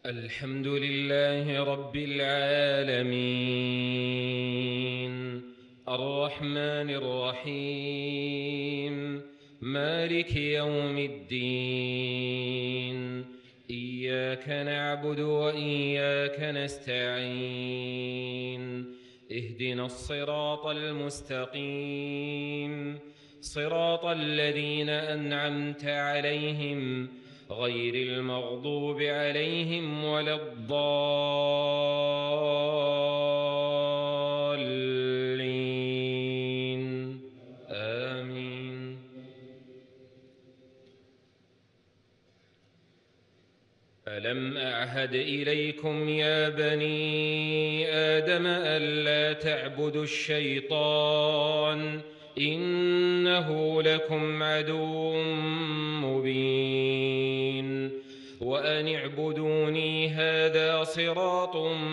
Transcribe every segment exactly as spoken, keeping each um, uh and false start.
الحمد لله رب العالمين الرحمن الرحيم مالك يوم الدين إياك نعبد وإياك نستعين اهدنا الصراط المستقيم صراط الذين أنعمت عليهم غير المغضوب عليهم ولا الضالين آمين. ألم أعهد إليكم يا بني آدم ألا تعبدوا الشيطان إنه لكم عدو مبين وأن اعبدوني هذا صراط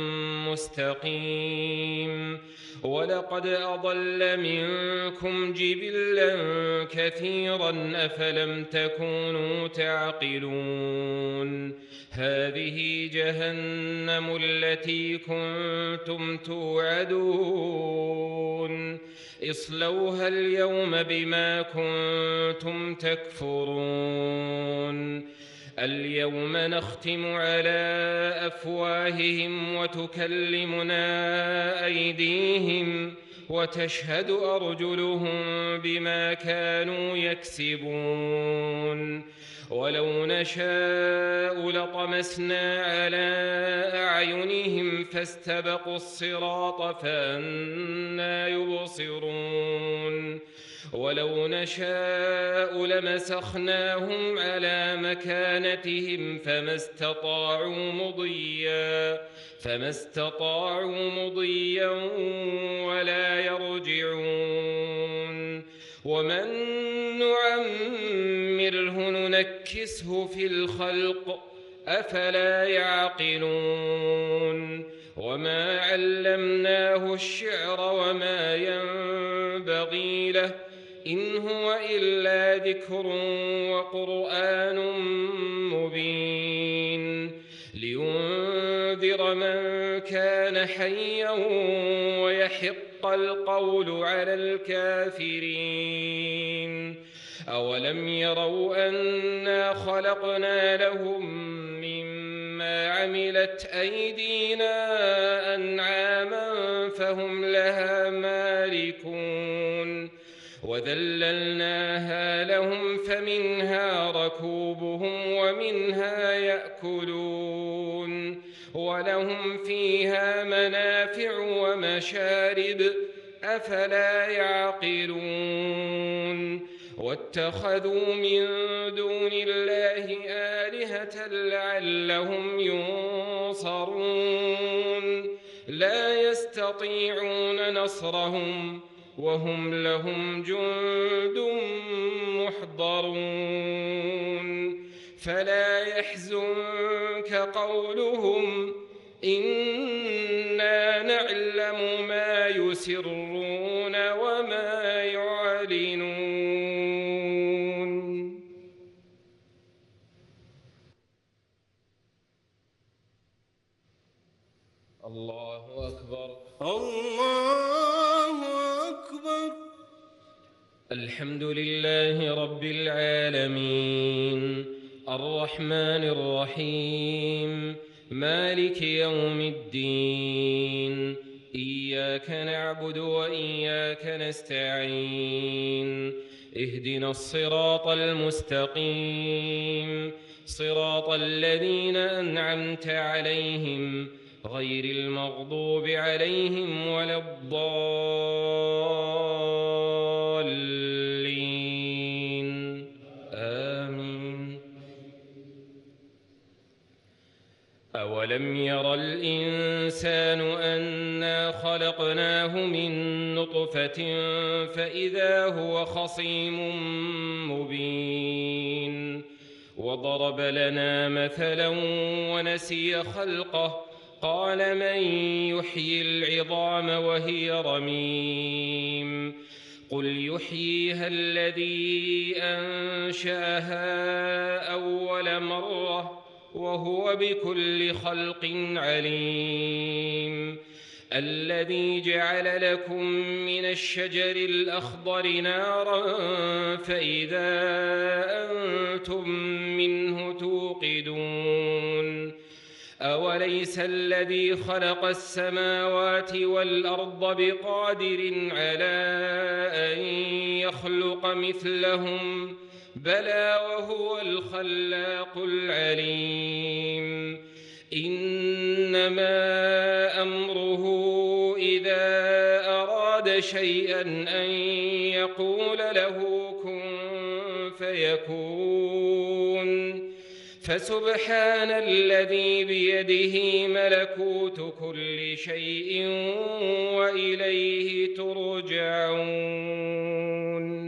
مستقيم ولقد أضل منكم جبلا كثيرا أفلم تكونوا تعقلون هذه جهنم التي كنتم توعدون اصلوها اليوم بما كنتم تكفرون اليوم نختم على أفواههم وتكلمنا أيديهم وتشهد أرجلهم بما كانوا يكسبون ولو نشاء لطمسنا على أعينهم فاستبقوا الصراط فأنى يبصرون ولو نشاء لمسخناهم على مكانتهم فما استطاعوا مضيا فما استطاعوا مضيا ولا يرجعون ومن نعمره ننكسه في الخلق أفلا يعقلون وما علمناه الشعر وما ينبغي له إن هو إلا ذكر وقرآن مبين لينذر من كان حيا ويحق القول على الكافرين أولم يروا أنا خلقنا لهم مما عملت أيدينا أنعاما فهم لها مالكون وذللناها لهم فمنها ركوبهم ومنها يأكلون ولهم فيها منافع ومشارب أفلا يعقلون واتخذوا من دون الله آلهة لعلهم ينصرون لا يستطيعون نصرهم وهم لهم جند محضرون فلا يحزنك قولهم إنا نعلم ما يسرون وما يعلنون. الله أكبر الله أكبر. الحمد لله رب العالمين الرحمن الرحيم مالك يوم الدين إياك نعبد وإياك نستعين اهدنا الصراط المستقيم صراط الذين أنعمت عليهم غير المغضوب عليهم ولا الضالين آمين. أولم ير الإنسان أنا خلقناه من نطفة فإذا هو خصيم مبين وضرب لنا مثلا ونسي خلقه قال من يحيي العظام وهي رميم قل يحييها الذي أنشأها أول مرة وهو بكل خلق عليم. الذي جعل لكم من الشجر الأخضر نارا فإذا أنتم منه توقدون. أوليس الذي خلق السماوات والأرض بقادر على أن يخلق مثلهم؟ بلى وهو الخلاق العليم. إنما أمره إذا أراد شيئا أن يقول له كن فيكون. فسبحان الذي بيده ملكوت كل شيء وإليه ترجعون.